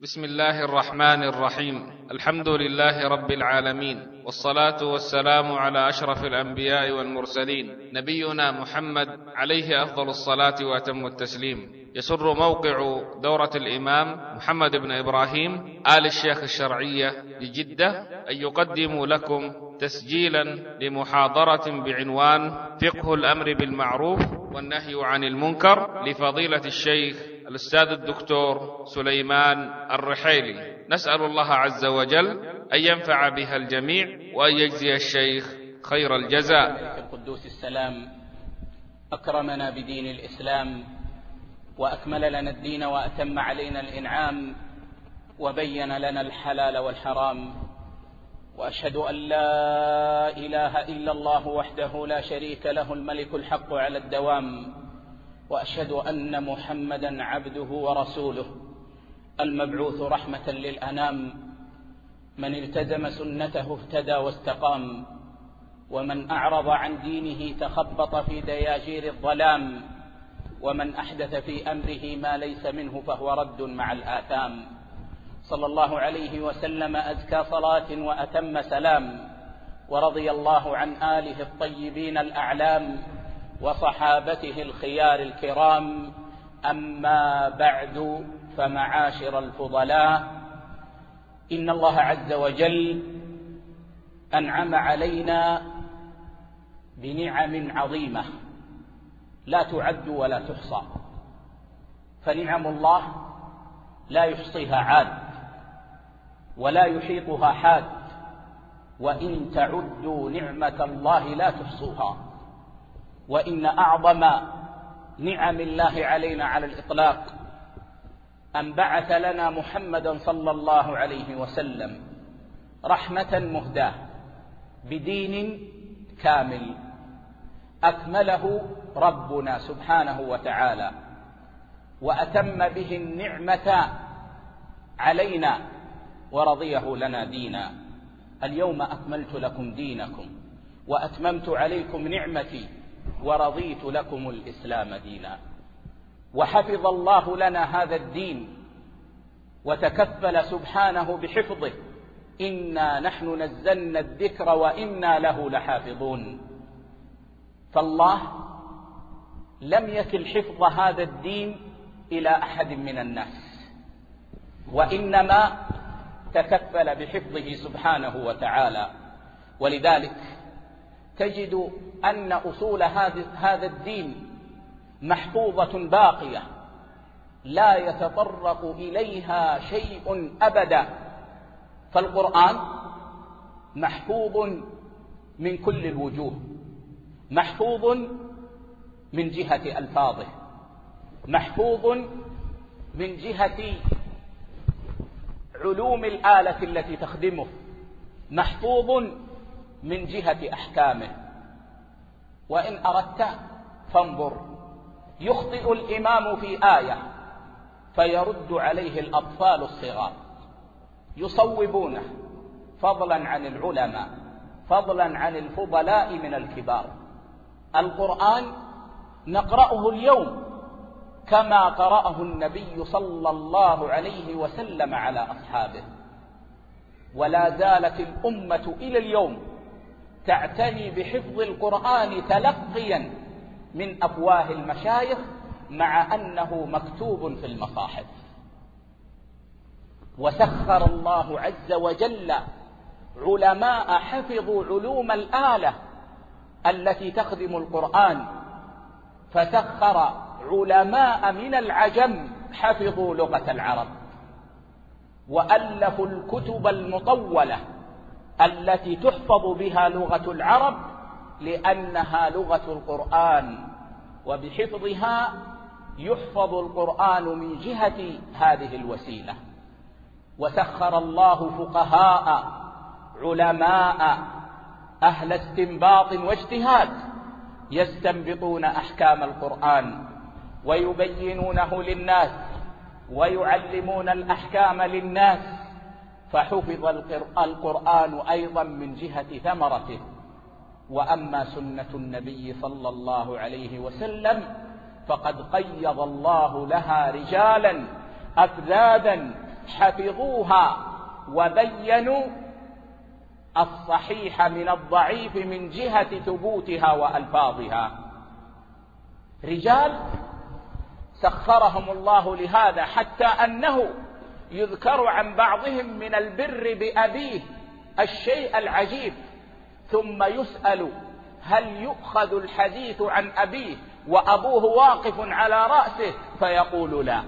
بسم الله الرحمن الرحيم. الحمد لله رب العالمين، والصلاة والسلام على أشرف الأنبياء والمرسلين، نبينا محمد عليه أفضل الصلاة وأتم التسليم. يسر موقع دورة الإمام محمد بن إبراهيم آل الشيخ الشرعية لجدة أن يقدموا لكم تسجيلا لمحاضرة بعنوان فقه الأمر بالمعروف والنهي عن المنكر لفضيلة الشيخ الأستاذ الدكتور سليمان الرحيلي. نسأل الله عز وجل أن ينفع بها الجميع وأن يجزي الشيخ خير الجزاء. القدوس السلام أكرمنا بدين الإسلام، وأكمل لنا الدين، وأتم علينا الإنعام، وبين لنا الحلال والحرام. وأشهد أن لا إله إلا الله وحده لا شريك له الملك الحق على الدوام، وأشهد أن محمدا عبده ورسوله المبعوث رحمة للأنام. من التزم سنته اهتدى واستقام، ومن أعرض عن دينه تخبط في دياجير الظلام، ومن أحدث في أمره ما ليس منه فهو رد مع الآثام. صلى الله عليه وسلم أزكى صلاة وأتم سلام، ورضي الله عن آله الطيبين الأعلام وصحابته الخيار الكرام. أما بعد، فمعاشر الفضلاء، إن الله عز وجل أنعم علينا بنعم عظيمة لا تعد ولا تحصى، فنعم الله لا يحصيها عاد ولا يحيطها حاد، وإن تعدوا نعمة الله لا تحصوها. وإن أعظم نعم الله علينا على الإطلاق أن بعث لنا محمدا صلى الله عليه وسلم رحمة مهداة بدين كامل أكمله ربنا سبحانه وتعالى، وأتم به النعمة علينا ورضيه لنا دينا. اليوم أكملت لكم دينكم وأتممت عليكم نعمتي ورضيت لكم الإسلام دينا. وحفظ الله لنا هذا الدين وتكفل سبحانه بحفظه. إنا نحن نزلنا الذكر وإنا له لحافظون. فالله لم يكل حفظ هذا الدين إلى أحد من الناس، وإنما تكفل بحفظه سبحانه وتعالى. ولذلك تجد أن أصول هذا الدين محفوظة باقية لا يتطرق إليها شيء أبدا. فالقرآن محفوظ من كل الوجوه، محفوظ من جهة ألفاظه، محفوظ من جهة علوم الآلة التي تخدمه، محفوظ من جهة أحكامه. وإن أردت فانظر، يخطئ الإمام في آية فيرد عليه الأطفال الصغار يصوبونه، فضلا عن العلماء، فضلا عن الفضلاء من الكبار. القرآن نقرأه اليوم كما قرأه النبي صلى الله عليه وسلم على أصحابه، ولا زالت الأمة إلى اليوم تعتني بحفظ القرآن تلقيا من أفواه المشايخ، مع أنه مكتوب في المصاحف. وسخر الله عز وجل علماء حفظوا علوم الآلة التي تخدم القرآن، فسخر علماء من العجم حفظوا لغة العرب، وألفوا الكتب المطولة التي تحفظ بها لغة العرب لأنها لغة القرآن، وبحفظها يحفظ القرآن من جهة هذه الوسيلة. وسخر الله فقهاء علماء أهل استنباط واجتهاد يستنبطون أحكام القرآن ويبينونه للناس ويعلمون الأحكام للناس، فحفظ القرآن أيضا من جهة ثمرته. وأما سنة النبي صلى الله عليه وسلم فقد قيض الله لها رجالا أفذاذا حفظوها وبينوا الصحيح من الضعيف من جهة ثبوتها وألفاظها. رجال سخرهم الله لهذا، حتى أنه يذكر عن بعضهم من البر بأبيه الشيء العجيب، ثم يسأل هل يؤخذ الحديث عن أبيه وأبوه واقف على رأسه؟ فيقول لا.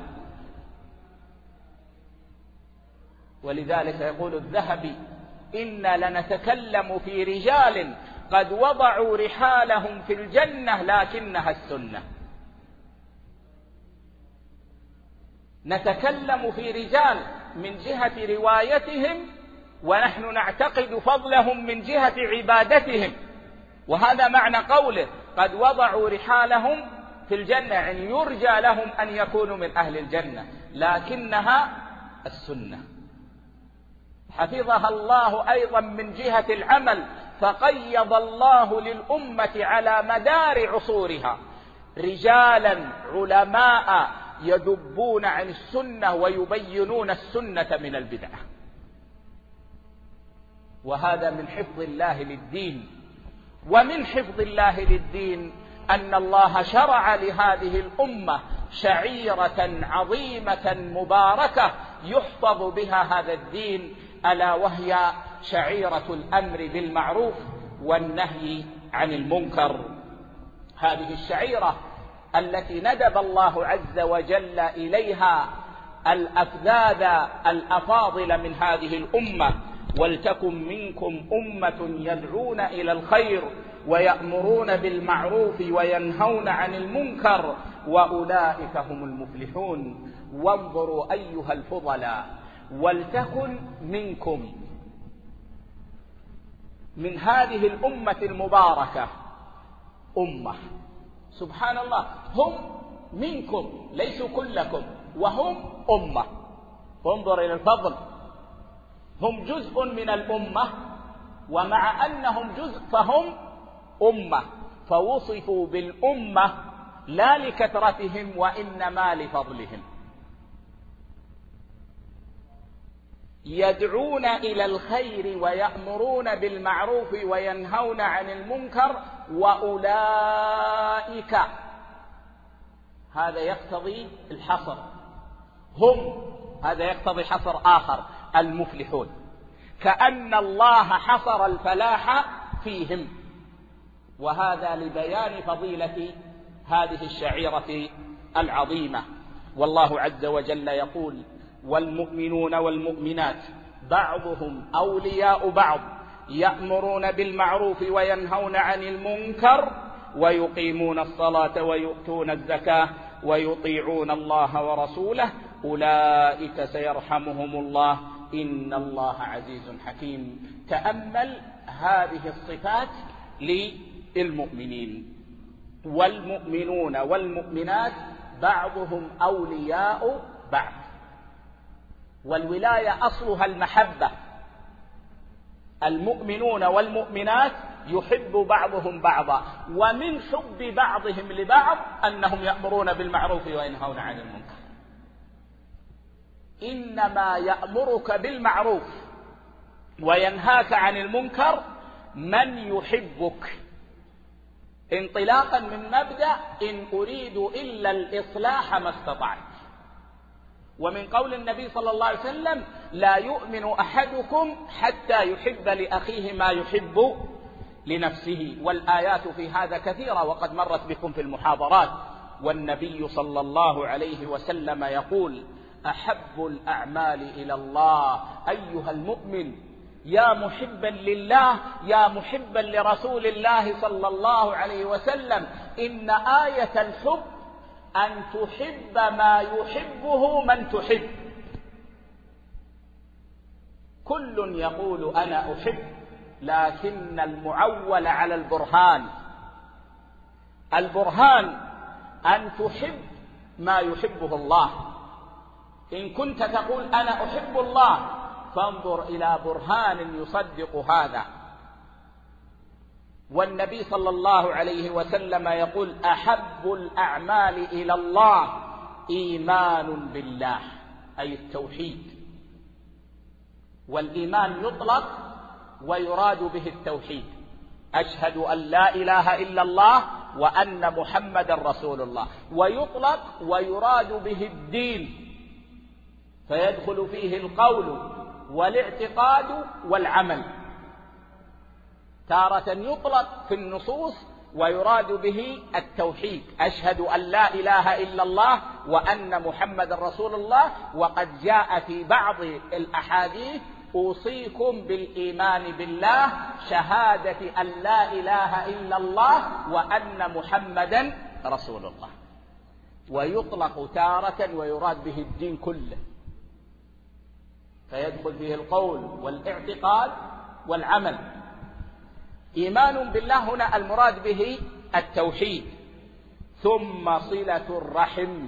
ولذلك يقول الذهبي: إنا لنتكلم في رجال قد وضعوا رحالهم في الجنة لكنها السنة. نتكلم في رجال من جهة روايتهم، ونحن نعتقد فضلهم من جهة عبادتهم، وهذا معنى قوله قد وضعوا رحالهم في الجنة، يعني يرجى لهم أن يكونوا من أهل الجنة، لكنها السنة. حفظها الله أيضا من جهة العمل، فقيض الله للأمة على مدار عصورها رجالا علماء يذبون عن السنة ويبينون السنة من البدعة. وهذا من حفظ الله للدين. ومن حفظ الله للدين أن الله شرع لهذه الأمة شعيرة عظيمة مباركة يحفظ بها هذا الدين، ألا وهي شعيرة الأمر بالمعروف والنهي عن المنكر. هذه الشعيرة التي ندب الله عز وجل إليها الأفذاذ الأفاضل من هذه الأمة: ولتكن منكم أمة يدعون إلى الخير ويأمرون بالمعروف وينهون عن المنكر وأولئك هم المفلحون. وانظروا أيها الفضلاء: ولتكن منكم، من هذه الأمة المباركة أمة، سبحان الله، هم منكم ليسوا كلكم، وهم أمة. انظر إلى الفضل، هم جزء من الأمة، ومع أنهم جزء فهم أمة، فوصفوا بالأمة لا لكثرتهم وإنما لفضلهم. يدعون إلى الخير ويأمرون بالمعروف وينهون عن المنكر وأولئك، هذا يقتضي الحصر، هم هذا يقتضي حصر آخر، المفلحون، كأن الله حصر الفلاح فيهم. وهذا لبيان فضيلة هذه الشعيرة العظيمة. والله عز وجل يقول: والمؤمنون والمؤمنات بعضهم أولياء بعض يأمرون بالمعروف وينهون عن المنكر ويقيمون الصلاة ويؤتون الزكاة ويطيعون الله ورسوله أولئك سيرحمهم الله إن الله عزيز حكيم. تأمل هذه الصفات للمؤمنين. والمؤمنون والمؤمنات بعضهم أولياء بعض، والولاية أصلها المحبة. المؤمنون والمؤمنات يحب بعضهم بعضا، ومن حب بعضهم لبعض أنهم يأمرون بالمعروف وينهون عن المنكر. إنما يأمرك بالمعروف وينهاك عن المنكر من يحبك، انطلاقا من مبدأ إن أريد إلا الإصلاح ما استطعت. ومن قول النبي صلى الله عليه وسلم: لا يؤمن أحدكم حتى يحب لأخيه ما يحب لنفسه. والآيات في هذا كثيرة وقد مرت بكم في المحاضرات. والنبي صلى الله عليه وسلم يقول: أحب الأعمال إلى الله أيها المؤمن، يا محبا لله يا محبا لرسول الله صلى الله عليه وسلم، إن آية الحب أن تحب ما يحبه من تحب. كل يقول أنا أحب، لكن المعول على البرهان. البرهان أن تحب ما يحبه الله. إن كنت تقول أنا أحب الله فانظر إلى برهان يصدق هذا. والنبي صلى الله عليه وسلم يقول: أحب الأعمال إلى الله إيمان بالله، أي التوحيد، والإيمان يطلق ويراد به التوحيد، أشهد أن لا إله إلا الله وأن محمدا رسول الله، ويطلق ويراد به الدين، فيدخل فيه القول والاعتقاد والعمل. تارة يطلق في النصوص ويراد به التوحيد، أشهد أن لا إله إلا الله وأن محمدا رسول الله. وقد جاء في بعض الأحاديث أوصيكم بالإيمان بالله، شهادة أن لا إله إلا الله وأن محمدا رسول الله. ويطلق تارة ويراد به الدين كله، فيدخل فيه القول والاعتقاد والعمل. إيمان بالله هنا المراد به التوحيد. ثم صلة الرحم،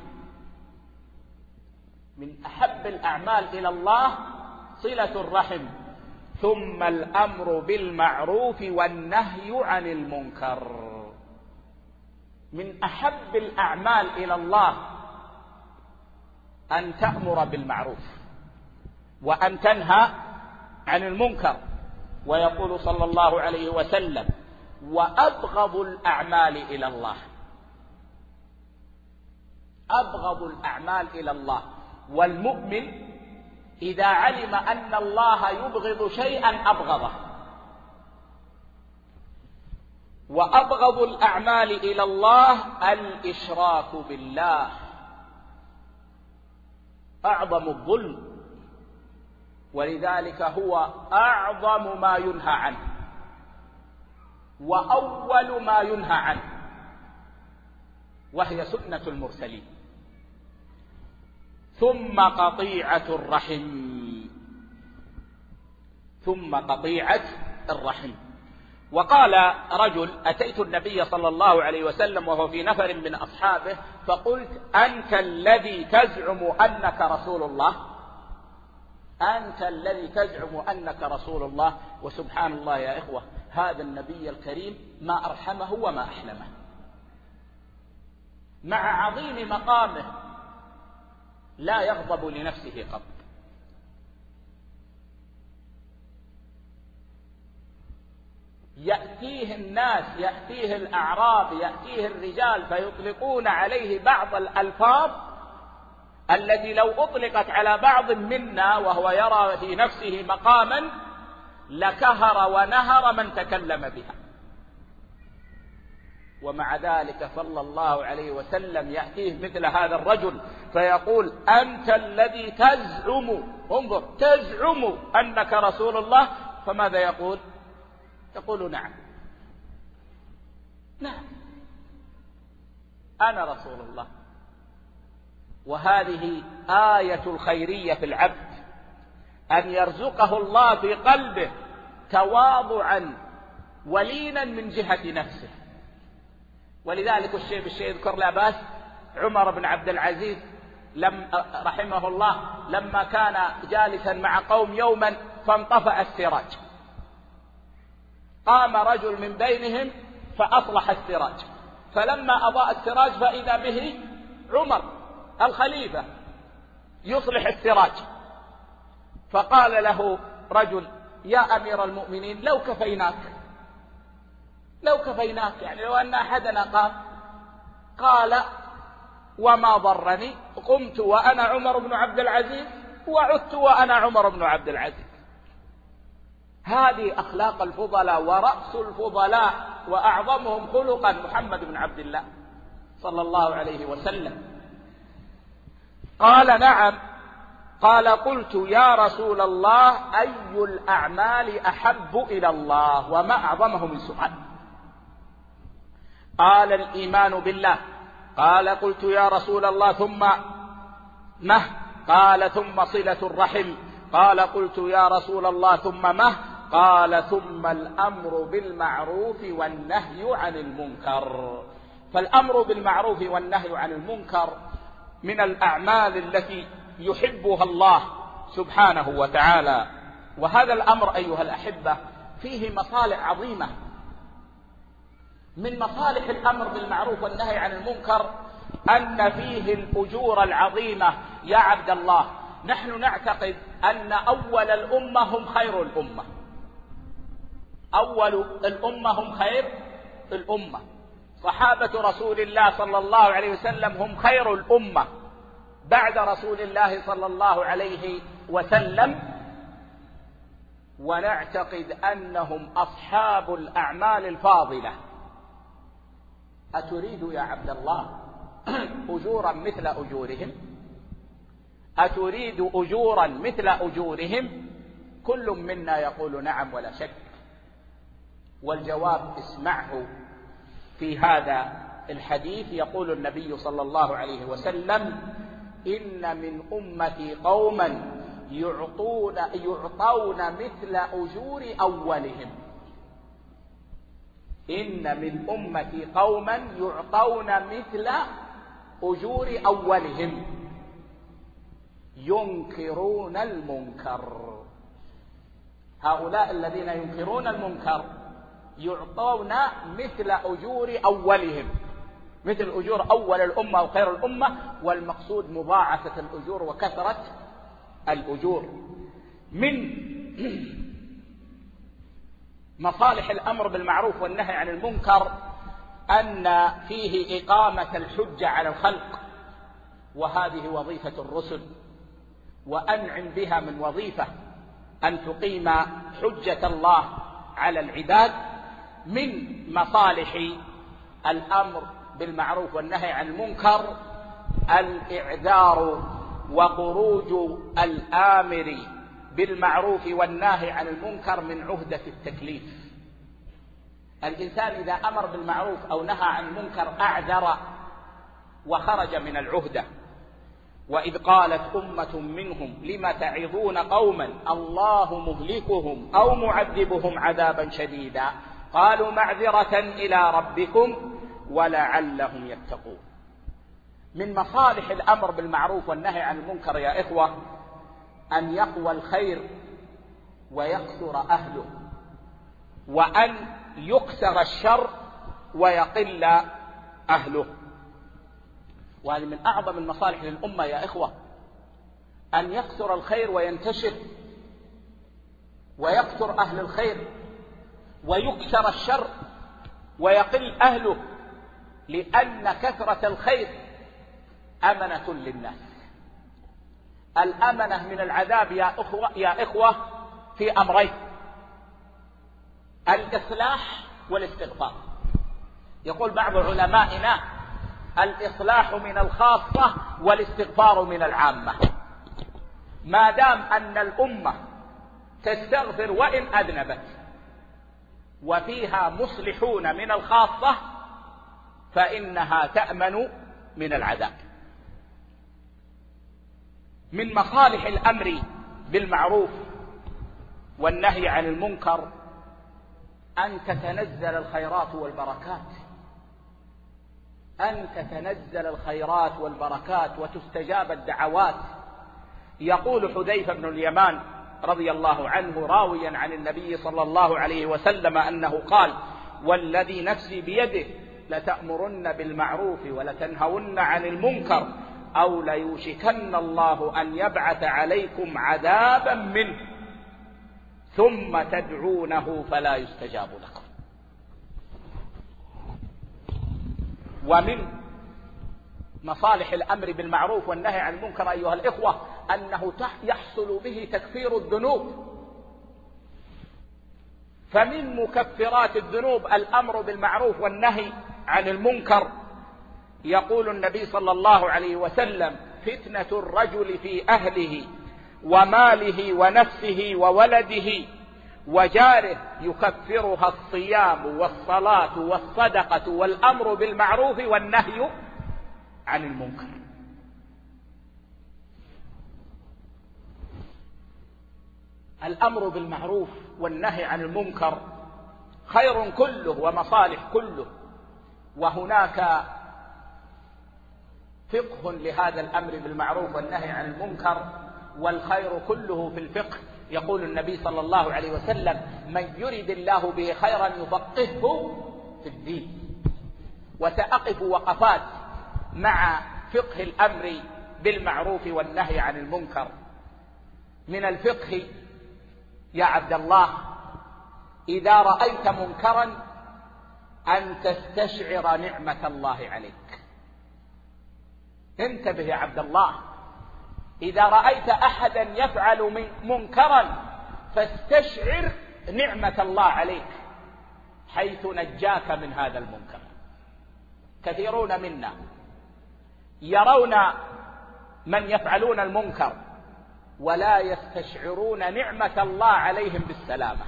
من أحب الأعمال إلى الله صلة الرحم. ثم الأمر بالمعروف والنهي عن المنكر، من أحب الأعمال إلى الله أن تأمر بالمعروف وأن تنهى عن المنكر. ويقول صلى الله عليه وسلم: وأبغض الأعمال إلى الله، أبغض الأعمال إلى الله. والمؤمن إذا علم أن الله يبغض شيئا أبغضه. وأبغض الأعمال إلى الله الإشراك بالله، أعظم الظلم، ولذلك هو أعظم ما ينهى عنه وأول ما ينهى عنه، وهي سنة المرسلين. ثم قطيعة الرحم، ثم قطيعة الرحم. وقال رجل: أتيت النبي صلى الله عليه وسلم وهو في نفر من أصحابه فقلت: أنت الذي تزعم أنك رسول الله، أنت الذي تزعم أنك رسول الله. وسبحان الله يا إخوة، هذا النبي الكريم ما أرحمه وما أحلمه، مع عظيم مقامه لا يغضب لنفسه قط. يأتيه الناس، يأتيه الأعراب، يأتيه الرجال، فيطلقون عليه بعض الألفاظ التي لو أطلقت على بعض منا وهو يرى في نفسه مقاما لكهر ونهر من تكلم بها. ومع ذلك صلى الله عليه وسلم يأتيه مثل هذا الرجل فيقول: أنت الذي تزعم، انظر، تزعم أنك رسول الله. فماذا يقول؟ يقول: نعم، نعم، أنا رسول الله. وهذه آية الخيرية في العبد، أن يرزقه الله في قلبه تواضعا ولينا من جهة نفسه. ولذلك الشيء يذكر لا بأس عمر بن عبد العزيز رحمه الله لما كان جالسا مع قوم يوما فانطفأ السراج، قام رجل من بينهم فأصلح السراج، فلما أضاء السراج فإذا به عمر الخليفة يصلح السراج، فقال له رجل: يا أمير المؤمنين، لو كفيناك، لو كفيناك، يعني لو أن أحدنا قام. قال: وما ضرني، قمت وأنا عمر بن عبد العزيز وعدت وأنا عمر بن عبد العزيز. هذه أخلاق الفضلاء، ورأس الفضلاء وأعظمهم خلقا محمد بن عبد الله صلى الله عليه وسلم. قال: نعم. قال: قلت: يا رسول الله، أي الأعمال أحب إلى الله وما أعظمه من سؤال؟ قال: الإيمان بالله. قال: قلت: يا رسول الله، ثم مه؟ قال: ثم صلة الرحم. قال: قلت: يا رسول الله، ثم مه؟ قال: ثم الأمر بالمعروف والنهي عن المنكر. فالأمر بالمعروف والنهي عن المنكر من الأعمال التي يحبها الله سبحانه وتعالى. وهذا الأمر أيها الأحبة فيه مصالح عظيمة. من مصالح الأمر بالمعروف والنهي عن المنكر أن فيه الأجور العظيمة يا عبد الله. نحن نعتقد أن أول الأمة هم خير الأمة، أول الأمة هم خير الأمة. صحابة رسول الله صلى الله عليه وسلم هم خير الأمة بعد رسول الله صلى الله عليه وسلم، ونعتقد أنهم أصحاب الأعمال الفاضلة. أتريد يا عبد الله أجورا مثل أجورهم؟ أتريد أجورا مثل أجورهم؟ كل منا يقول نعم ولا شك. والجواب اسمعه في هذا الحديث. يقول النبي صلى الله عليه وسلم: إن من أمتي قوما يعطون مثل أجور أولهم. إن من أمتي قوما يعطون مثل أجور أولهم ينكرون المنكر. هؤلاء الذين ينكرون المنكر يعطون مثل أجور أولهم، مثل أجور أول الأمة وخير الأمة، والمقصود مضاعفة الأجور وكثرة الأجور. من مصالح الأمر بالمعروف والنهي عن المنكر أن فيه إقامة الحجة على الخلق، وهذه وظيفة الرسل، وأنعم بها من وظيفة أن تقيم حجة الله على العباد. من مصالح الأمر بالمعروف والنهي عن المنكر الإعذار وخروج الآمر بالمعروف والنهي عن المنكر من عهدة التكليف. الإنسان إذا أمر بالمعروف أو نهى عن المنكر أعذر وخرج من العهدة. وإذ قالت أمة منهم لم تعظون قوما الله مهلكهم أو معذبهم عذابا شديدا قالوا معذرة إلى ربكم ولعلهم يتقون. من مصالح الأمر بالمعروف والنهي عن المنكر يا إخوة أن يقوى الخير ويكثر أهله، وأن يكثر الشر ويقل أهله. وهذه من أعظم المصالح للأمة يا إخوة، أن يكثر الخير وينتشر ويكثر أهل الخير، ويكثر الشر ويقل أهله، لأن كثرة الخير أمنة للناس. الأمنة من العذاب يا إخوة في أمرين: الإصلاح والاستغفار. يقول بعض علمائنا: الإصلاح من الخاصة والاستغفار من العامة. ما دام أن الأمة تستغفر وإن أذنبت وفيها مصلحون من الخاصة فإنها تأمن من العذاب. من مصالح الأمر بالمعروف والنهي عن المنكر أن تتنزل الخيرات والبركات، أن تتنزل الخيرات والبركات وتستجاب الدعوات. يقول حذيفة بن اليمان رضي الله عنه راويا عن النبي صلى الله عليه وسلم أنه قال: والذي نفسي بيده لتأمرن بالمعروف ولتنهون عن المنكر أو ليوشكن الله أن يبعث عليكم عذابا منه ثم تدعونه فلا يستجاب لكم. ومن مصالح الأمر بالمعروف والنهي عن المنكر أيها الإخوة أنه يحصل به تكفير الذنوب. فمن مكفرات الذنوب الأمر بالمعروف والنهي عن المنكر. يقول النبي صلى الله عليه وسلم: فتنة الرجل في أهله وماله ونفسه وولده وجاره يكفرها الصيام والصلاة والصدقة والأمر بالمعروف والنهي عن المنكر. الأمر بالمعروف والنهي عن المنكر خير كله ومصالح كله، وهناك فقه لهذا الأمر بالمعروف والنهي عن المنكر، والخير كله في الفقه. يقول النبي صلى الله عليه وسلم: من يرد الله به خيرا يفقهه في الدين. وسأقف وقفات مع فقه الأمر بالمعروف والنهي عن المنكر. من الفقه يا عبد الله إذا رأيت منكرا أن تستشعر نعمة الله عليك. انتبه يا عبد الله، إذا رأيت أحدا يفعل منكرا فاستشعر نعمة الله عليك حيث نجاك من هذا المنكر. كثيرون منا يرون من يفعلون المنكر ولا يستشعرون نعمة الله عليهم بالسلامة.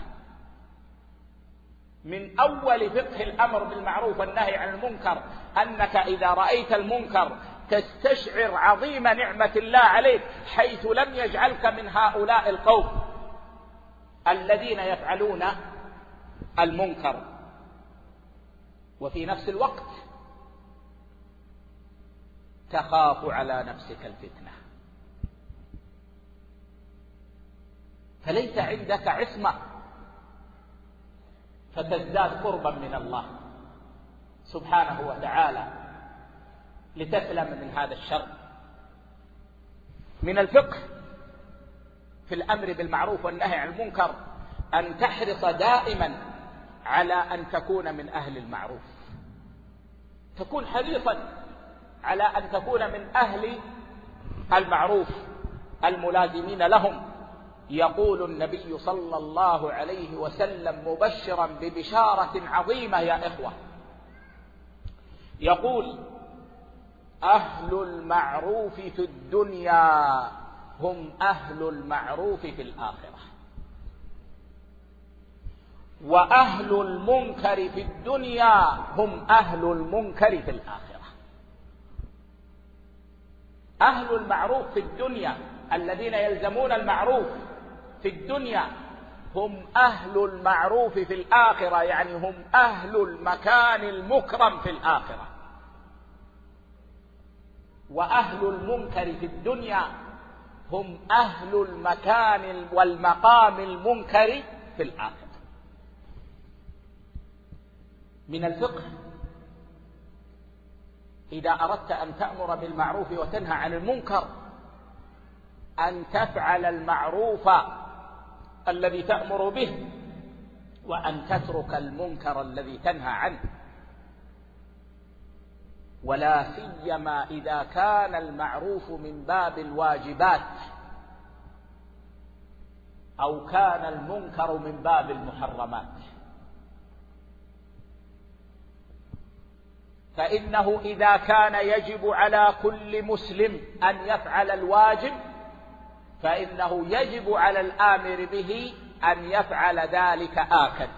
من أول فقه الأمر بالمعروف والنهي عن المنكر أنك إذا رأيت المنكر تستشعر عظيم نعمة الله عليك حيث لم يجعلك من هؤلاء القوم الذين يفعلون المنكر. وفي نفس الوقت تخاف على نفسك الفتنة، فليس عندك عصمة فتزداد قربا من الله سبحانه وتعالى لتسلم من هذا الشر. من الفقه في الأمر بالمعروف والنهي عن المنكر أن تحرص دائما على أن تكون من أهل المعروف، تكون حريصا على أن تكون من أهل المعروف الملازمين لهم. يقول النبي صلى الله عليه وسلم مبشرا ببشارة عظيمة يا إخوة، يقول: أهل المعروف في الدنيا هم أهل المعروف في الآخرة، وأهل المنكر في الدنيا هم أهل المنكر في الآخرة. أهل المعروف في الدنيا الذين يلزمون المعروف في الدنيا هم أهل المعروف في الآخرة، يعني هم أهل المكان المكرم في الآخرة. وأهل المنكر في الدنيا هم أهل المكان والمقام المنكر في الآخرة. من الفقه إذا أردت أن تأمر بالمعروف وتنهى عن المنكر أن تفعل المعروف الذي تأمر به وأن تترك المنكر الذي تنهى عنه، ولا سيما إذا كان المعروف من باب الواجبات أو كان المنكر من باب المحرمات. فإنه إذا كان يجب على كل مسلم أن يفعل الواجب فإنه يجب على الآمر به أن يفعل ذلك آكد.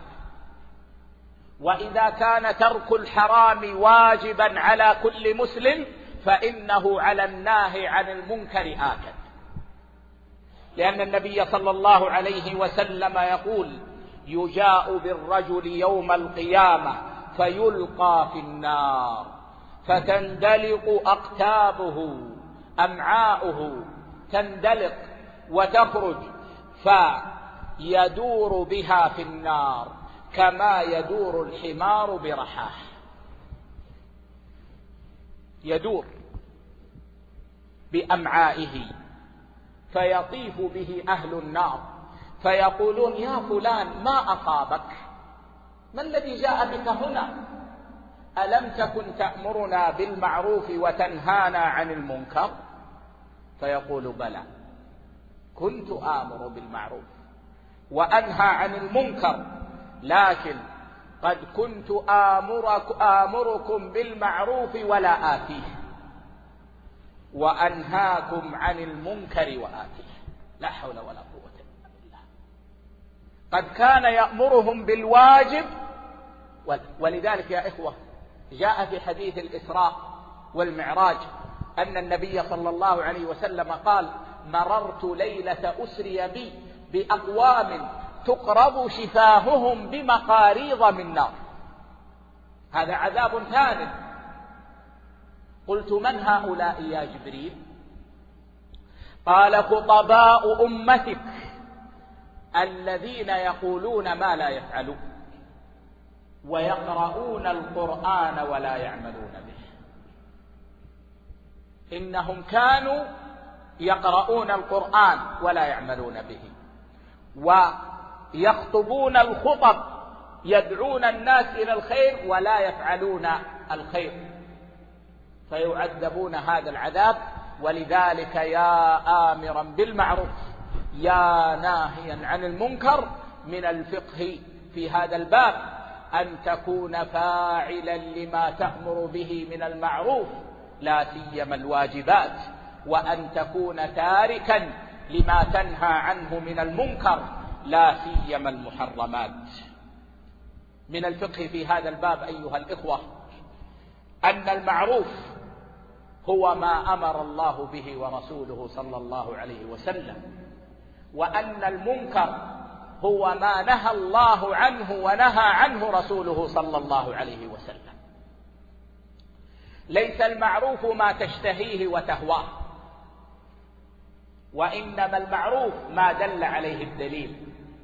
وإذا كان ترك الحرام واجبا على كل مسلم فإنه على الناهي عن المنكر آكد، لأن النبي صلى الله عليه وسلم يقول: يجاء بالرجل يوم القيامة فيلقى في النار فتندلق أقتابه، أمعاؤه تندلق وتخرج فيدور بها في النار كما يدور الحمار برحاه، يدور بأمعائه فيطيف به أهل النار فيقولون: يا فلان ما أصابك؟ ما الذي جاء بك هنا؟ ألم تكن تأمرنا بالمعروف وتنهانا عن المنكر؟ فيقول: بلى، كنت آمر بالمعروف وأنهى عن المنكر، لكن قد كنت آمركم بالمعروف ولا آتيه، وأنهاكم عن المنكر وآتيه. لا حول ولا قوة إلا بالله. قد كان يأمرهم بالواجب، ولذلك يا إخوة جاء في حديث الإسراء والمعراج أن النبي صلى الله عليه وسلم قال: مررت ليلة أسري بي بأقوام تقرض شفاههم بمقاريض من نار. هذا عذاب ثانٍ. قلت: من هؤلاء يا جبريل؟ قال: خطباء أمتك الذين يقولون ما لا يفعلون ويقرؤون القرآن ولا يعملون به. إنهم كانوا يقرؤون القرآن ولا يعملون به، ويخطبون الخطب يدعون الناس إلى الخير ولا يفعلون الخير، فيعذبون هذا العذاب. ولذلك يا آمرا بالمعروف يا ناهيا عن المنكر، من الفقه في هذا الباب أن تكون فاعلا لما تأمر به من المعروف لا سيما الواجبات، وأن تكون تاركا لما تنهى عنه من المنكر لا سيما المحرمات. من الفقه في هذا الباب أيها الإخوة أن المعروف هو ما أمر الله به ورسوله صلى الله عليه وسلم، وأن المنكر هو ما نهى الله عنه ونهى عنه رسوله صلى الله عليه وسلم. ليس المعروف ما تشتهيه وتهواه، وإنما المعروف ما دل عليه الدليل،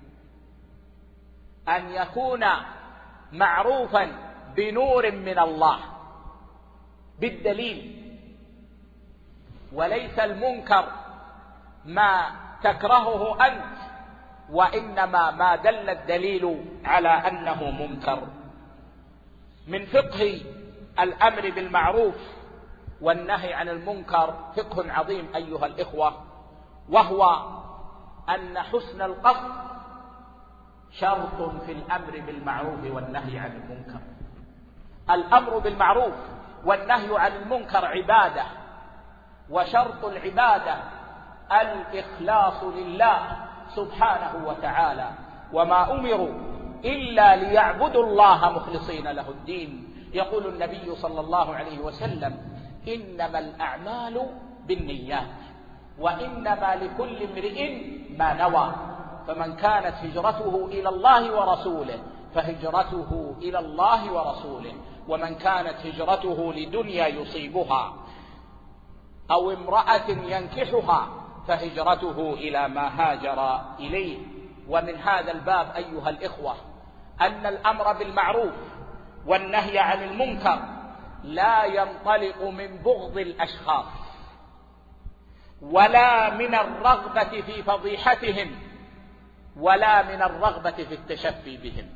أن يكون معروفا بنور من الله بالدليل، وليس المنكر ما تكرهه أنت، وإنما ما دل الدليل على أنه منكر. من فقه الأمر بالمعروف والنهي عن المنكر فقه عظيم أيها الإخوة، وهو أن حسن القصد شرط في الأمر بالمعروف والنهي عن المنكر. الأمر بالمعروف والنهي عن المنكر عبادة، وشرط العبادة الإخلاص لله سبحانه وتعالى، وما أمروا إلا ليعبدوا الله مخلصين له الدين. يقول النبي صلى الله عليه وسلم: إنما الأعمال بالنيات وإنما لكل امرئ ما نوى، فمن كانت هجرته إلى الله ورسوله فهجرته إلى الله ورسوله، ومن كانت هجرته لدنيا يصيبها أو امرأة ينكحها فهجرته إلى ما هاجر إليه. ومن هذا الباب أيها الإخوة أن الأمر بالمعروف والنهي عن المنكر لا ينطلق من بغض الأشخاص ولا من الرغبة في فضيحتهم ولا من الرغبة في التشفي بهم.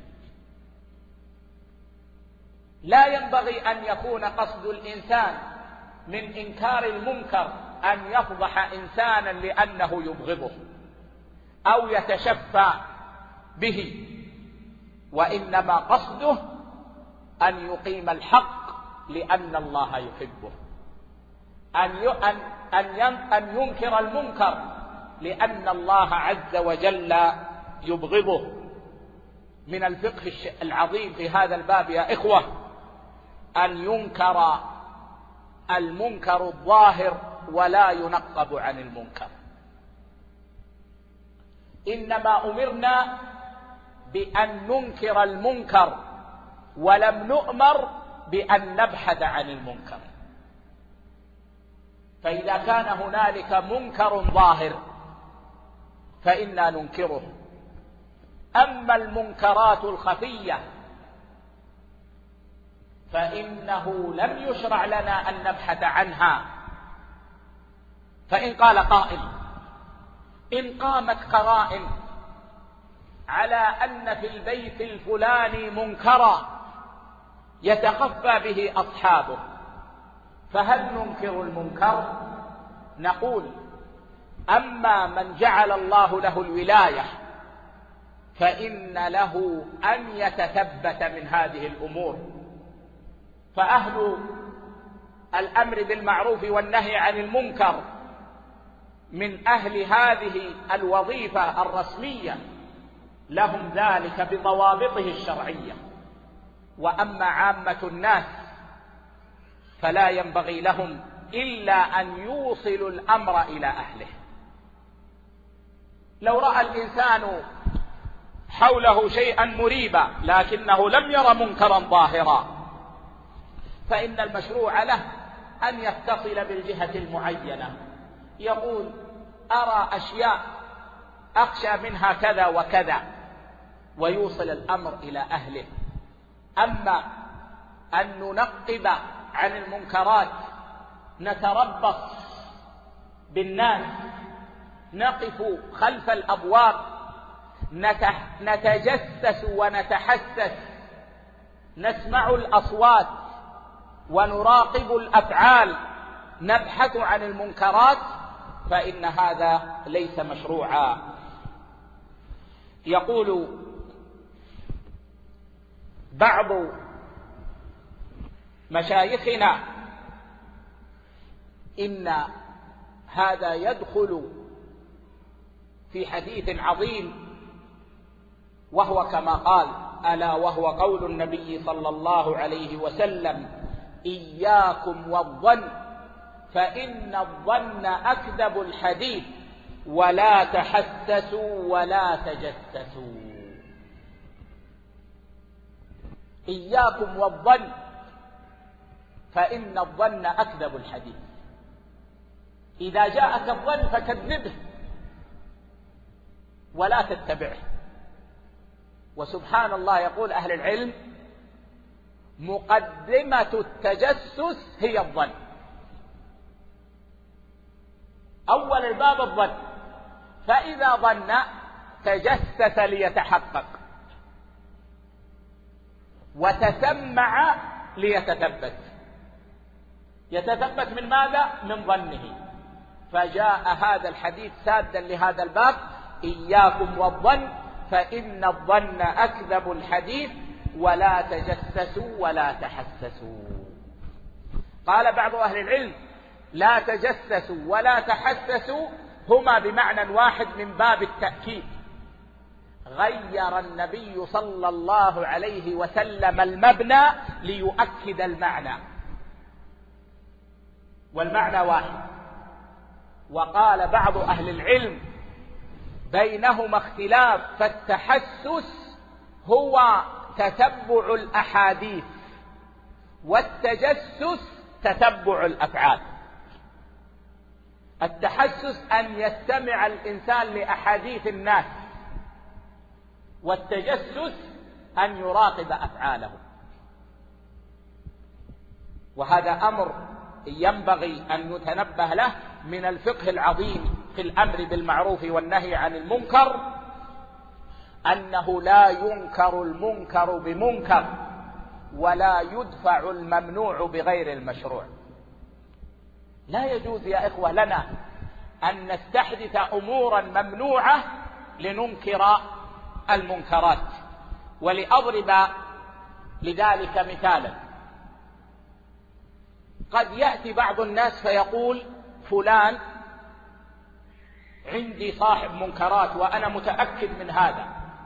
لا ينبغي أن يكون قصد الإنسان من إنكار المنكر أن يفضح إنسانا لأنه يبغضه أو يتشفى به، وإنما قصده أن يقيم الحق لأن الله يحبه، أن ينكر المنكر لأن الله عز وجل يبغضه. من الفقه العظيم في هذا الباب يا إخوة أن ينكر المنكر الظاهر ولا ينقب عن المنكر. إنما أمرنا بأن ننكر المنكر ولم نؤمر بأن نبحث عن المنكر. فإذا كان هنالك منكر ظاهر فإنا ننكره، أما المنكرات الخفية فإنه لم يشرع لنا أن نبحث عنها. فإن قال قائل: إن قامت قرائن على أن في البيت الفلاني منكرا يتخفى به أصحابه فهل ننكر المنكر؟ نقول: أما من جعل الله له الولاية فإن له أن يتثبت من هذه الأمور، فأهل الأمر بالمعروف والنهي عن المنكر من أهل هذه الوظيفة الرسمية لهم ذلك بضوابطه الشرعية، وأما عامة الناس فلا ينبغي لهم إلا أن يوصلوا الأمر إلى أهله. لو رأى الإنسان حوله شيئا مريبا لكنه لم ير منكرا ظاهرا فإن المشروع له أن يتصل بالجهة المعينة، يقول: أرى أشياء أخشى منها كذا وكذا، ويوصل الأمر إلى أهله. أما أن ننقب عن المنكرات، نتربص بالناس، نقف خلف الأبواب نتجسس ونتحسس، نسمع الأصوات ونراقب الأفعال، نبحث عن المنكرات، فإن هذا ليس مشروعا. يقول بعض مشايخنا إن هذا يدخل في حديث عظيم، وهو كما قال: ألا وهو قول النبي صلى الله عليه وسلم: إياكم والظن فإن الظن أكذب الحديث ولا تحسسوا ولا تجسسوا. إياكم والظن فإن الظن أكذب الحديث. إذا جاءك الظن فكذبه ولا تتبعه. وسبحان الله، يقول أهل العلم: مقدمة التجسس هي الظن. أول الباب الظن، فإذا ظن تجسس ليتحقق، وتسمع ليتثبت. يتثبت من ماذا؟ من ظنه. فجاء هذا الحديث سادا لهذا الباب: إياكم والظن فإن الظن أكذب الحديث ولا تجسسوا ولا تحسسوا. قال بعض أهل العلم: لا تجسسوا ولا تحسسوا هما بمعنى واحد من باب التأكيد. غير النبي صلى الله عليه وسلم المبنى ليؤكد المعنى، والمعنى واحد. وقال بعض أهل العلم: بينهما اختلاف، فالتحسس هو تتبع الأحاديث، والتجسس تتبع الأفعال. التحسس أن يستمع الإنسان لأحاديث الناس، والتجسس أن يراقب أفعالهم. وهذا أمر ينبغي أن نتنبه له من الفقه العظيم في الأمر بالمعروف والنهي عن المنكر، أنه لا ينكر المنكر بمنكر، ولا يدفع الممنوع بغير المشروع. لا يجوز يا إخوة لنا أن نستحدث أمورا ممنوعة لننكر المنكرات. ولأضرب لذلك مثالا: قد يأتي بعض الناس فيقول: فلان عندي صاحب منكرات وأنا متأكد من هذا،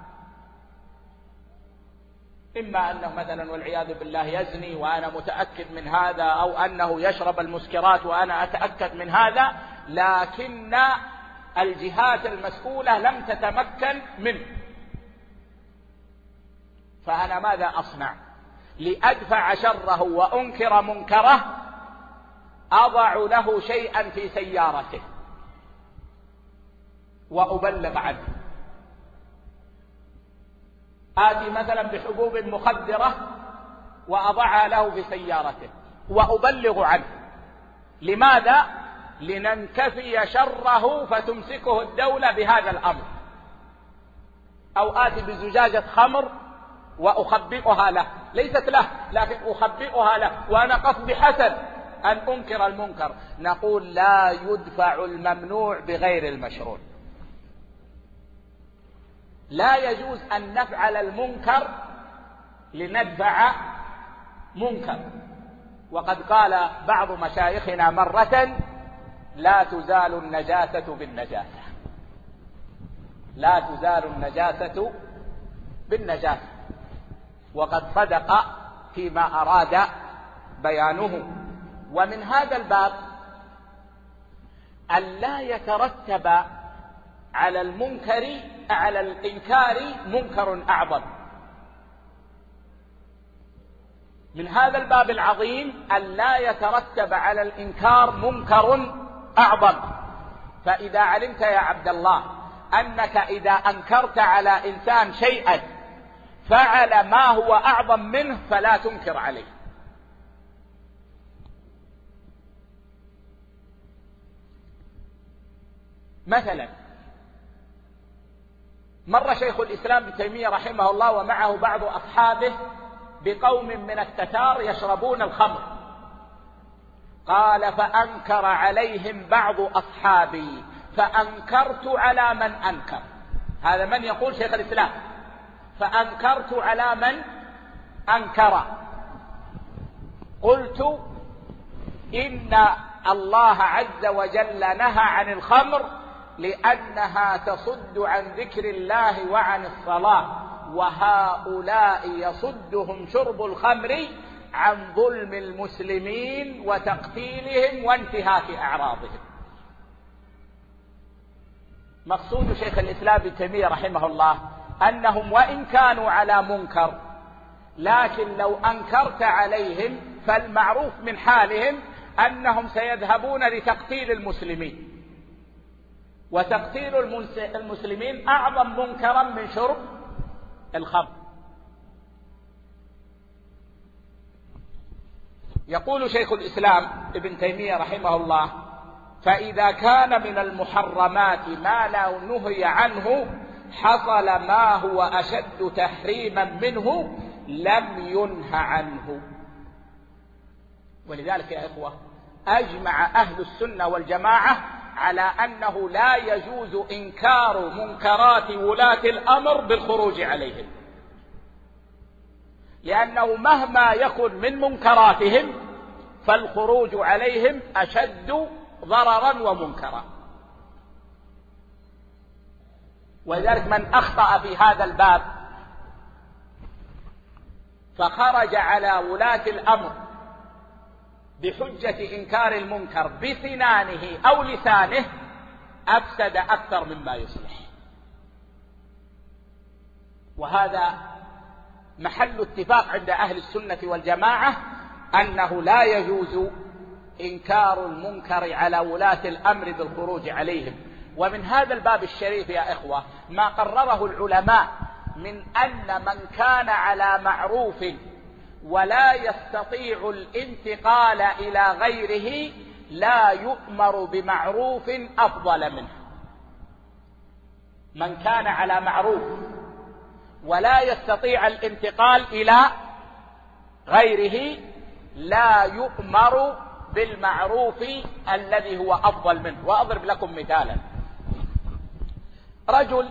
إما أنه مثلا والعياذ بالله يزني وأنا متأكد من هذا، أو أنه يشرب المسكرات وأنا أتأكد من هذا، لكن الجهات المسؤولة لم تتمكن منه. فأنا ماذا أصنع؟ لأدفع شره وأنكر منكره أضع له شيئا في سيارته وأبلغ عنه. آتي مثلا بحبوب مخدرة وأضعها له في سيارته وأبلغ عنه. لماذا؟ لننكفي شره فتمسكه الدولة بهذا الأمر. أو آتي بزجاجة خمر وأخبئها له، ليست له لكن أخبئها له، وأنا قصدي حسن أن أنكر المنكر. نقول: لا يدفع الممنوع بغير المشروع. لا يجوز أن نفعل المنكر لندفع منكر. وقد قال بعض مشايخنا مرة: لا تزال النجاسة بالنجاسة. لا تزال النجاسة بالنجاسة. وقد صدق فيما أراد بيانه. ومن هذا الباب أن لا يترتب على المنكر على الإنكار منكر أعظم. من هذا الباب العظيم أن لا يترتب على الإنكار منكر أعظم. فإذا علمت يا عبد الله أنك إذا أنكرت على إنسان شيئا فعل ما هو أعظم منه فلا تنكر عليه. مثلا مر شيخ الإسلام ابن تيمية رحمه الله ومعه بعض أصحابه بقوم من التتار يشربون الخمر، قال فأنكر عليهم بعض أصحابي فأنكرت على من أنكر. هذا من يقول شيخ الإسلام، فأنكرت على من أنكر. قلت إن الله عز وجل نهى عن الخمر لأنها تصد عن ذكر الله وعن الصلاة، وهؤلاء يصدهم شرب الخمر عن ظلم المسلمين وتقتيلهم وانتهاك أعراضهم. مقصود شيخ الإسلام ابن تيمية رحمه الله أنهم وإن كانوا على منكر، لكن لو أنكرت عليهم فالمعروف من حالهم أنهم سيذهبون لتقتيل المسلمين، وتقتيل المسلمين أعظم منكرا من شرب الخمر. يقول شيخ الإسلام ابن تيمية رحمه الله: فإذا كان من المحرمات ما لا نهي عنه حصل ما هو أشد تحريما منه لم ينه عنه. ولذلك يا إخوة أجمع أهل السنة والجماعة على أنه لا يجوز إنكار منكرات ولاة الأمر بالخروج عليهم، لأنه مهما يكن من منكراتهم فالخروج عليهم أشد ضررا ومنكرا. ولذلك من أخطأ في هذا الباب فخرج على ولاة الأمر بحجة إنكار المنكر بسنانه أو لسانه أفسد أكثر مما يصلح. وهذا محل اتفاق عند أهل السنة والجماعة أنه لا يجوز إنكار المنكر على ولاة الأمر بالخروج عليهم. ومن هذا الباب الشريف يا إخوة ما قرره العلماء من أن من كان على معروف ولا يستطيع الانتقال إلى غيره لا يؤمر بمعروف أفضل منه. من كان على معروف ولا يستطيع الانتقال إلى غيره لا يؤمر بالمعروف الذي هو أفضل منه. وأضرب لكم مثالا: رجل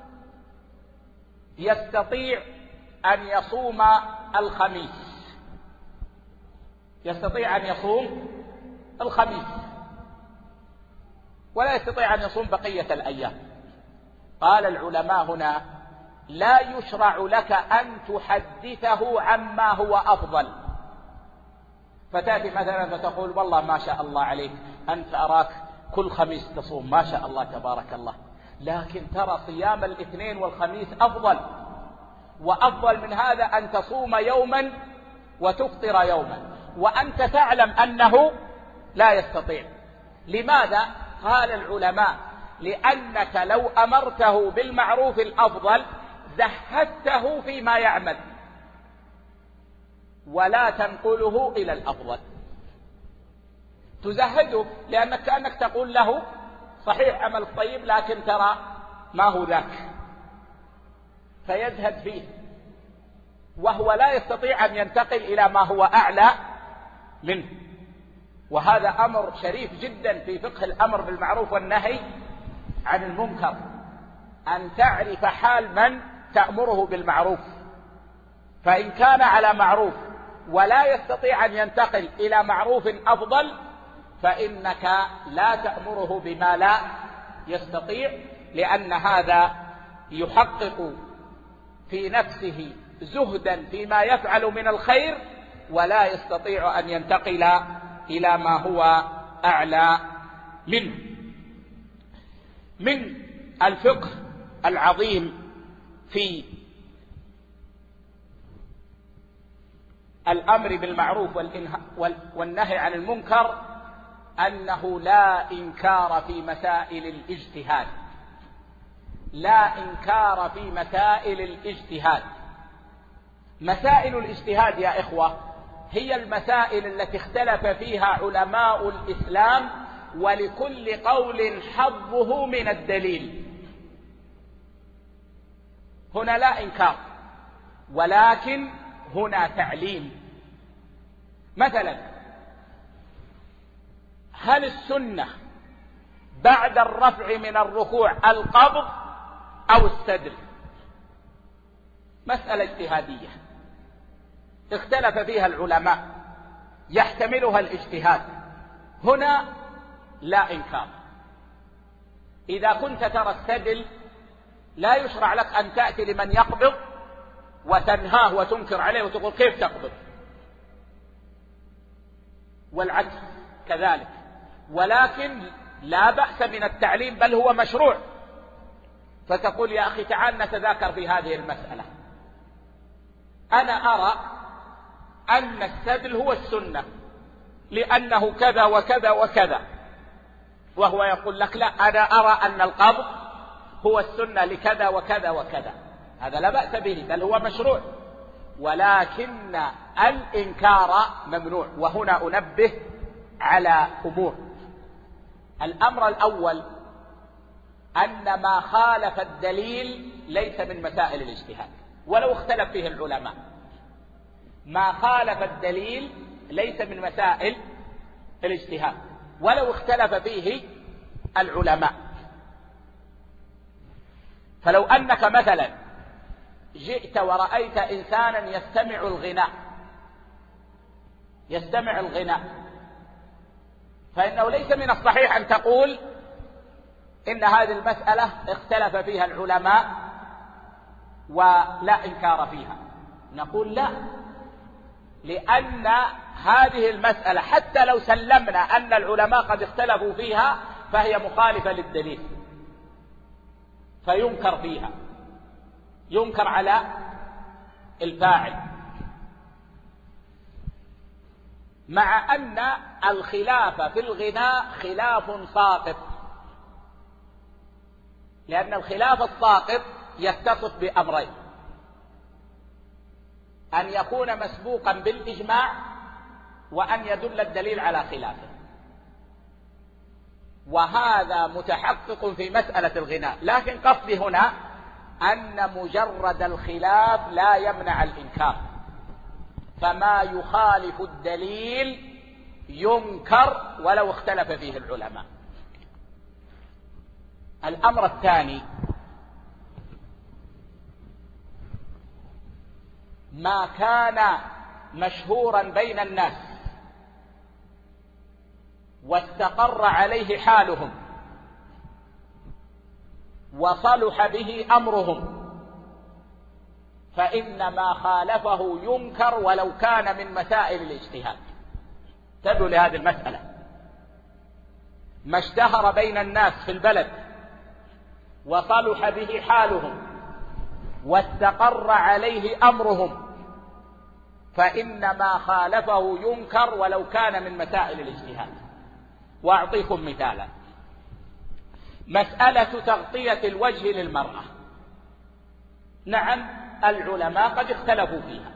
يستطيع أن يصوم الخميس، يستطيع أن يصوم الخميس ولا يستطيع أن يصوم بقية الأيام. قال العلماء هنا لا يشرع لك أن تحدثه عما هو أفضل، فتأتي مثلا فتقول والله ما شاء الله عليك أنت أراك كل خميس تصوم ما شاء الله تبارك الله، لكن ترى صيام الاثنين والخميس أفضل، وأفضل من هذا أن تصوم يوما وتفطر يوما، وأنت تعلم أنه لا يستطيع. لماذا؟ قال العلماء لأنك لو أمرته بالمعروف الأفضل زهدته فيما يعمل ولا تنقله إلى الأفضل. تزهده لأنك كأنك تقول له صحيح عمل طيب لكن ترى ما هو ذاك، فيزهد فيه وهو لا يستطيع أن ينتقل إلى ما هو أعلى منه. وهذا أمر شريف جدا في فقه الأمر بالمعروف والنهي عن المنكر، أن تعرف حال من تأمره بالمعروف، فإن كان على معروف ولا يستطيع أن ينتقل إلى معروف أفضل فإنك لا تأمره بما لا يستطيع، لأن هذا يحقق في نفسه زهدا فيما يفعل من الخير ولا يستطيع أن ينتقل إلى ما هو أعلى منه. من الفقه العظيم في الأمر بالمعروف والنهي عن المنكر أنه لا إنكار في مسائل الاجتهاد، لا إنكار في مسائل الاجتهاد. مسائل الاجتهاد يا إخوة هي المسائل التي اختلف فيها علماء الإسلام ولكل قول حظه من الدليل. هنا لا إنكار، ولكن هنا تعليم. مثلا هل السنة بعد الرفع من الركوع القبض أو السدل؟ مسألة اجتهادية اختلف فيها العلماء، يحتملها الاجتهاد. هنا لا إنكار. إذا كنت ترى السدل لا يشرع لك أن تأتي لمن يقبض وتنهاه وتنكر عليه وتقول كيف تقبض، والعكس كذلك. ولكن لا بأس من التعليم، بل هو مشروع. فتقول يا أخي تعال نتذاكر في هذه المسألة، أنا أرى أن السدل هو السنة لأنه كذا وكذا وكذا، وهو يقول لك لا، أنا أرى أن القبض هو السنة لكذا وكذا وكذا. هذا لا بأس به، بل هو مشروع، ولكن الإنكار ممنوع. وهنا أنبه على أمور. الأمر الأول أن ما خالف الدليل ليس من مسائل الاجتهاد ولو اختلف فيه العلماء. ما خالف الدليل ليس من مسائل الاجتهاد ولو اختلف فيه العلماء. فلو أنك مثلا جئت ورأيت إنسانا يستمع الغناء، فإنه ليس من الصحيح أن تقول إن هذه المسألة اختلف فيها العلماء ولا إنكار فيها. نقول لا، لأن هذه المسألة حتى لو سلمنا أن العلماء قد اختلفوا فيها فهي مخالفة للدليل، فينكر فيها، ينكر على الفاعل. مع أن الخلاف في الغناء خلاف ساقط، لأن الخلاف الساقط يتصف بأمرين: أن يكون مسبوقا بالإجماع، وأن يدل الدليل على خلافه. وهذا متحقق في مسألة الغناء. لكن قصدي هنا أن مجرد الخلاف لا يمنع الإنكار، فما يخالف الدليل ينكر ولو اختلف فيه العلماء. الأمر الثاني: ما كان مشهورا بين الناس واستقر عليه حالهم وصلح به أمرهم، فإن ما خالفه ينكر ولو كان من مسائل الاجتهاد. تدعو لهذه المسألة: ما اشتهر بين الناس في البلد وصلح به حالهم واستقر عليه أمرهم، فإن ما خالفه ينكر ولو كان من مسائل الاجتهاد. وأعطيكم مثالا: مسألة تغطية الوجه للمرأة، نعم العلماء قد اختلفوا فيها،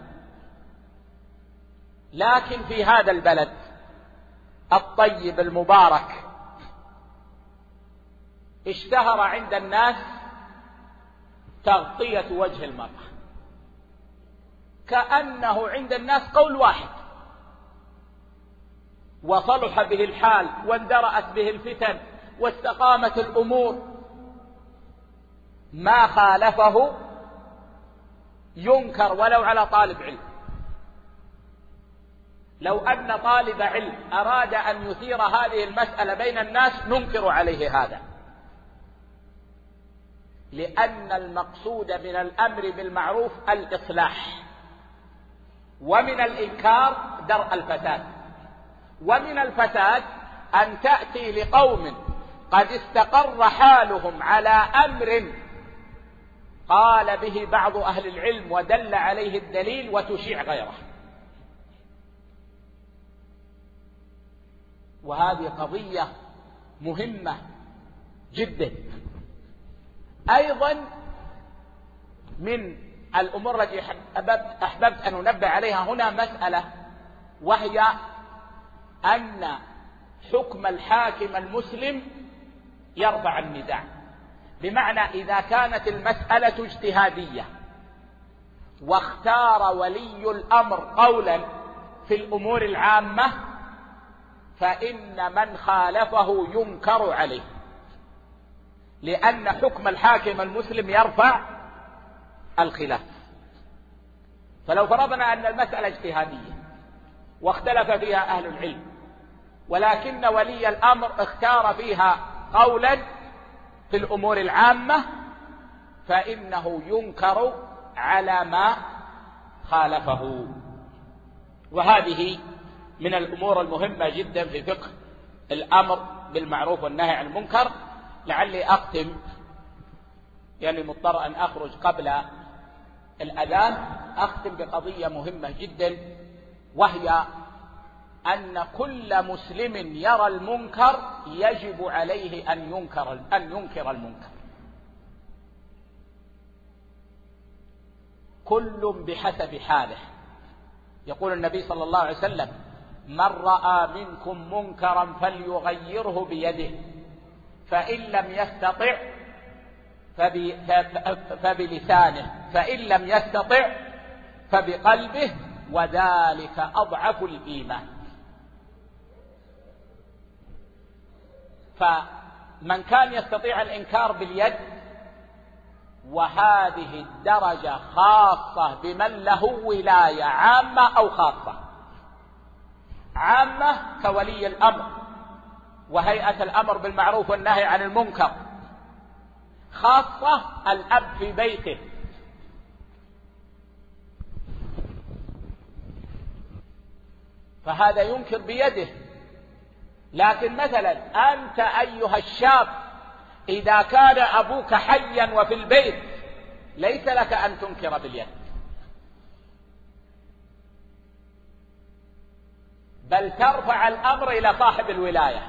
لكن في هذا البلد الطيب المبارك اشتهر عند الناس تغطية وجه المرأة، كأنه عند الناس قول واحد، وصلح به الحال واندرأت به الفتن واستقامت الأمور. ما خالفه ينكر ولو على طالب علم. لو أن طالب علم أراد أن يثير هذه المسألة بين الناس ننكر عليه هذا، لأن المقصود من الأمر بالمعروف الإصلاح، ومن الإنكار درء الفساد. ومن الفساد أن تأتي لقوم قد استقر حالهم على أمر قال به بعض أهل العلم ودل عليه الدليل وتشيع غيره. وهذه قضية مهمة جدا. أيضا من الأمور التي أحببت أن أنبه عليها هنا مسألة، وهي أن حكم الحاكم المسلم يرفع النزاع، بمعنى إذا كانت المسألة اجتهادية واختار ولي الأمر قولا في الأمور العامة فإن من خالفه ينكر عليه، لأن حكم الحاكم المسلم يرفع الخلاف. فلو فرضنا أن المسألة اجتهادية واختلف فيها أهل العلم، ولكن ولي الأمر اختار فيها قولا في الأمور العامة، فإنه ينكر على ما خالفه. وهذه من الأمور المهمة جدا في فقه الأمر بالمعروف والنهي عن المنكر. لعلي أختم، يعني مضطر أن أخرج قبل الأذان، أختم بقضية مهمة جدا، وهي أن كل مسلم يرى المنكر يجب عليه أن ينكر المنكر، كل بحسب حاله. يقول النبي صلى الله عليه وسلم: من رأى منكم منكرا فليغيره بيده، فإن لم يستطع فبلسانه، فإن لم يستطع فبقلبه، وذلك أضعف الإيمان. فمن كان يستطيع الإنكار باليد، وهذه الدرجة خاصة بمن له ولاية عامة أو خاصة. عامة كولي الأمر وهيئة الأمر بالمعروف والنهي عن المنكر، خاصة الأب في بيته. فهذا ينكر بيده. لكن مثلا أنت أيها الشاب، إذا كان أبوك حيا وفي البيت ليس لك أن تنكر باليد، بل ترفع الأمر إلى صاحب الولاية،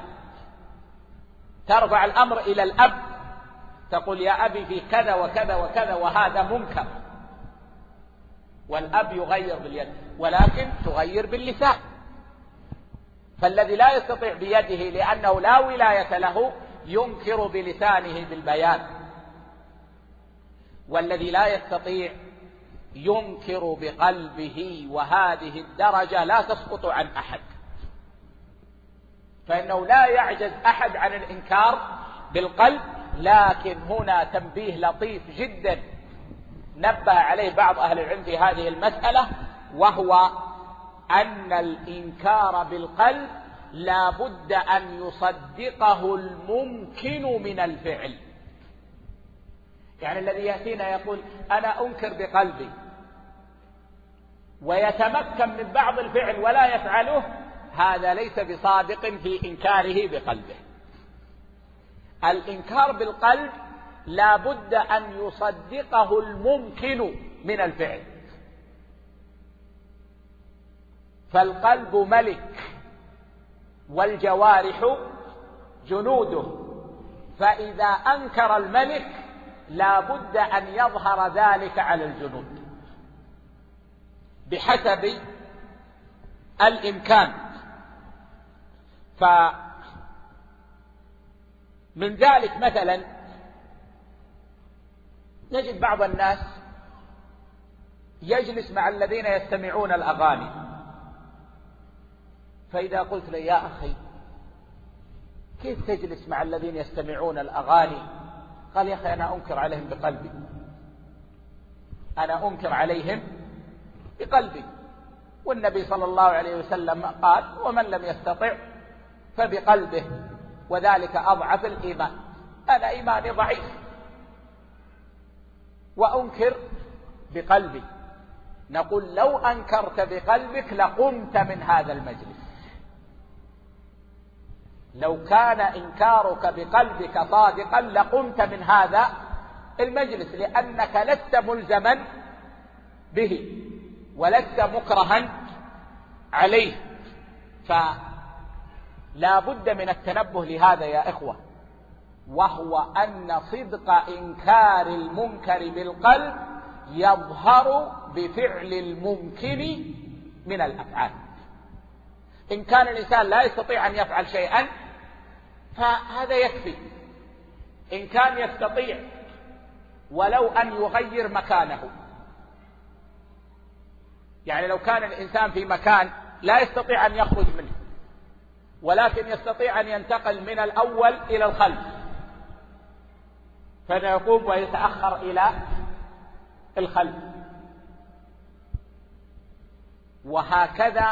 ترفع الأمر إلى الأب، تقول: يا أبي في كذا وكذا وكذا وهذا منكر، والأب يغير باليد، ولكن تغير باللسان. فالذي لا يستطيع بيده لأنه لا ولاية له ينكر بلسانه بالبيان، والذي لا يستطيع ينكر بقلبه، وهذه الدرجة لا تسقط عن أحد، فإنه لا يعجز أحد عن الإنكار بالقلب. لكن هنا تنبيه لطيف جدا نبه عليه بعض أهل العلم في هذه المسألة، وهو أن الإنكار بالقلب لا بد أن يصدقه الممكن من الفعل. يعني الذي يأتينا يقول: أنا أنكر بقلبي، ويتمكن من بعض الفعل ولا يفعله، هذا ليس بصادق في إنكاره بقلبه. الإنكار بالقلب لا بد أن يصدقه الممكن من الفعل. فالقلب ملك والجوارح جنوده، فإذا أنكر الملك لا بد أن يظهر ذلك على الجنود بحسب الإمكان. فمن ذلك مثلا نجد بعض الناس يجلس مع الذين يستمعون الأغاني، فإذا قلت له: يا أخي كيف تجلس مع الذين يستمعون الأغاني؟ قال: يا أخي أنا أنكر عليهم بقلبي، أنا أنكر عليهم بقلبي. والنبي صلى الله عليه وسلم قال: ومن لم يستطع فبقلبه، وذلك أضعف الإيمان. أنا إيماني ضعيف وأنكر بقلبي. نقول: لو أنكرت بقلبك لقمت من هذا المجلس. لو كان إنكارك بقلبك صادقا لقمت من هذا المجلس، لأنك لست ملزما به ولست مكرها عليه. فلا بد من التنبه لهذا يا إخوة، وهو أن صدق إنكار المنكر بالقلب يظهر بفعل الممكن من الأفعال. إن كان الإنسان لا يستطيع أن يفعل شيئا فهذا يكفي. إن كان يستطيع ولو أن يغير مكانه، يعني لو كان الإنسان في مكان لا يستطيع أن يخرج منه ولكن يستطيع أن ينتقل من الأول إلى الخلف، فيقوم ويتأخر إلى الخلف. وهكذا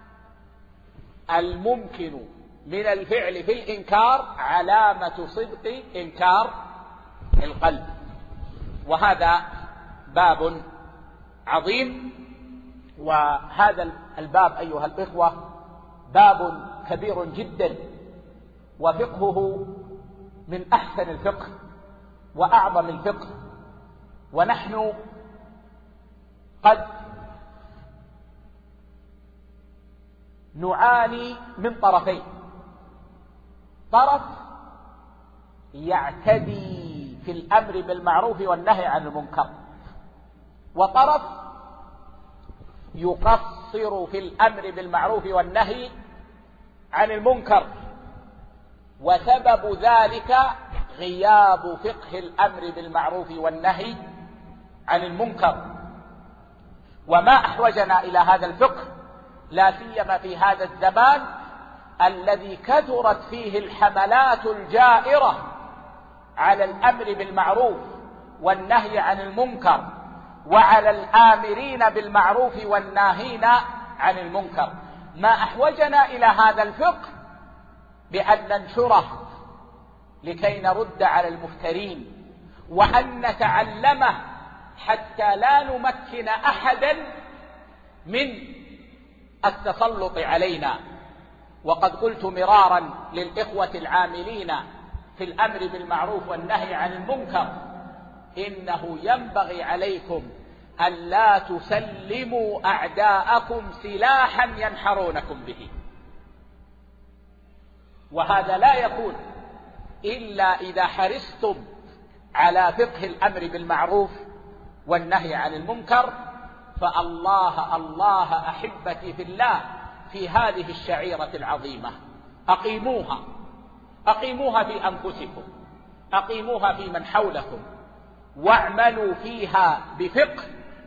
الممكن من الفعل في الإنكار علامة صدق إنكار القلب. وهذا باب عظيم، وهذا الباب أيها الإخوة باب كبير جدا، وفقهه من أحسن الفقه وأعظم الفقه. ونحن قد نعاني من طرفين: طرف يعتدي في الأمر بالمعروف والنهي عن المنكر، وطرف يقصر في الأمر بالمعروف والنهي عن المنكر. وسبب ذلك غياب فقه الأمر بالمعروف والنهي عن المنكر. وما أحوجنا إلى هذا الفقه لا سيما في هذا الزمان الذي كثرت فيه الحملات الجائرة على الأمر بالمعروف والنهي عن المنكر، وعلى الآمرين بالمعروف والناهين عن المنكر. ما أحوجنا إلى هذا الفقه بأن ننشره لكي نرد على المفترين، وأن نتعلمه حتى لا نمكن أحدا من التسلط علينا. وقد قلت مرارا للإخوة العاملين في الأمر بالمعروف والنهي عن المنكر: إنه ينبغي عليكم أن لا تسلموا أعداءكم سلاحا ينحرونكم به. وهذا لا يكون إلا إذا حرصتم على فقه الأمر بالمعروف والنهي عن المنكر. فالله الله أحبتي في الله في هذه الشعيرة العظيمة أقيموها في أنفسكم، أقيموها في من حولكم، واعملوا فيها بفقه،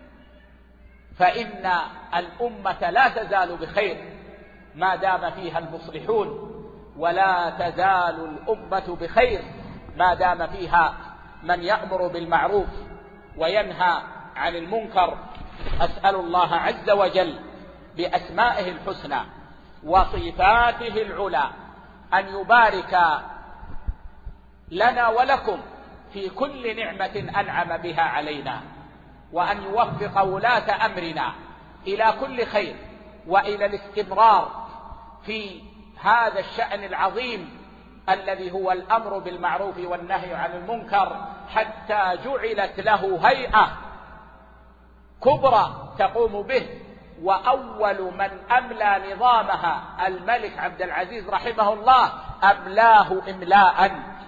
فإن الأمة لا تزال بخير ما دام فيها المصلحون، ولا تزال الأمة بخير ما دام فيها من يأمر بالمعروف وينهى عن المنكر. أسأل الله عز وجل بأسمائه الحسنى وصفاته العلى أن يبارك لنا ولكم في كل نعمة أنعم بها علينا، وأن يوفق ولاة أمرنا إلى كل خير وإلى الاستمرار في هذا الشأن العظيم الذي هو الأمر بالمعروف والنهي عن المنكر، حتى جعلت له هيئة كبرى تقوم به. وأول من أملى نظامها الملك عبد العزيز رحمه الله، أملاه إملاء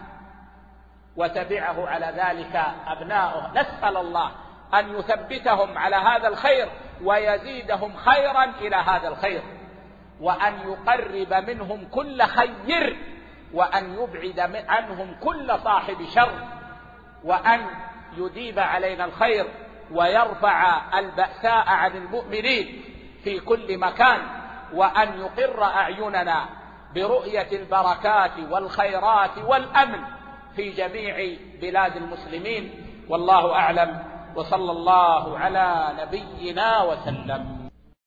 وتبعه على ذلك أبناؤه. نسأل الله أن يثبتهم على هذا الخير ويزيدهم خيرا إلى هذا الخير، وأن يقرب منهم كل خير، وأن يبعد عنهم كل صاحب شر، وأن يديم علينا الخير ويرفع البأساء عن المؤمنين في كل مكان، وأن يقر أعيننا برؤية البركات والخيرات والأمن في جميع بلاد المسلمين. والله أعلم، وصلى الله على نبينا وسلم.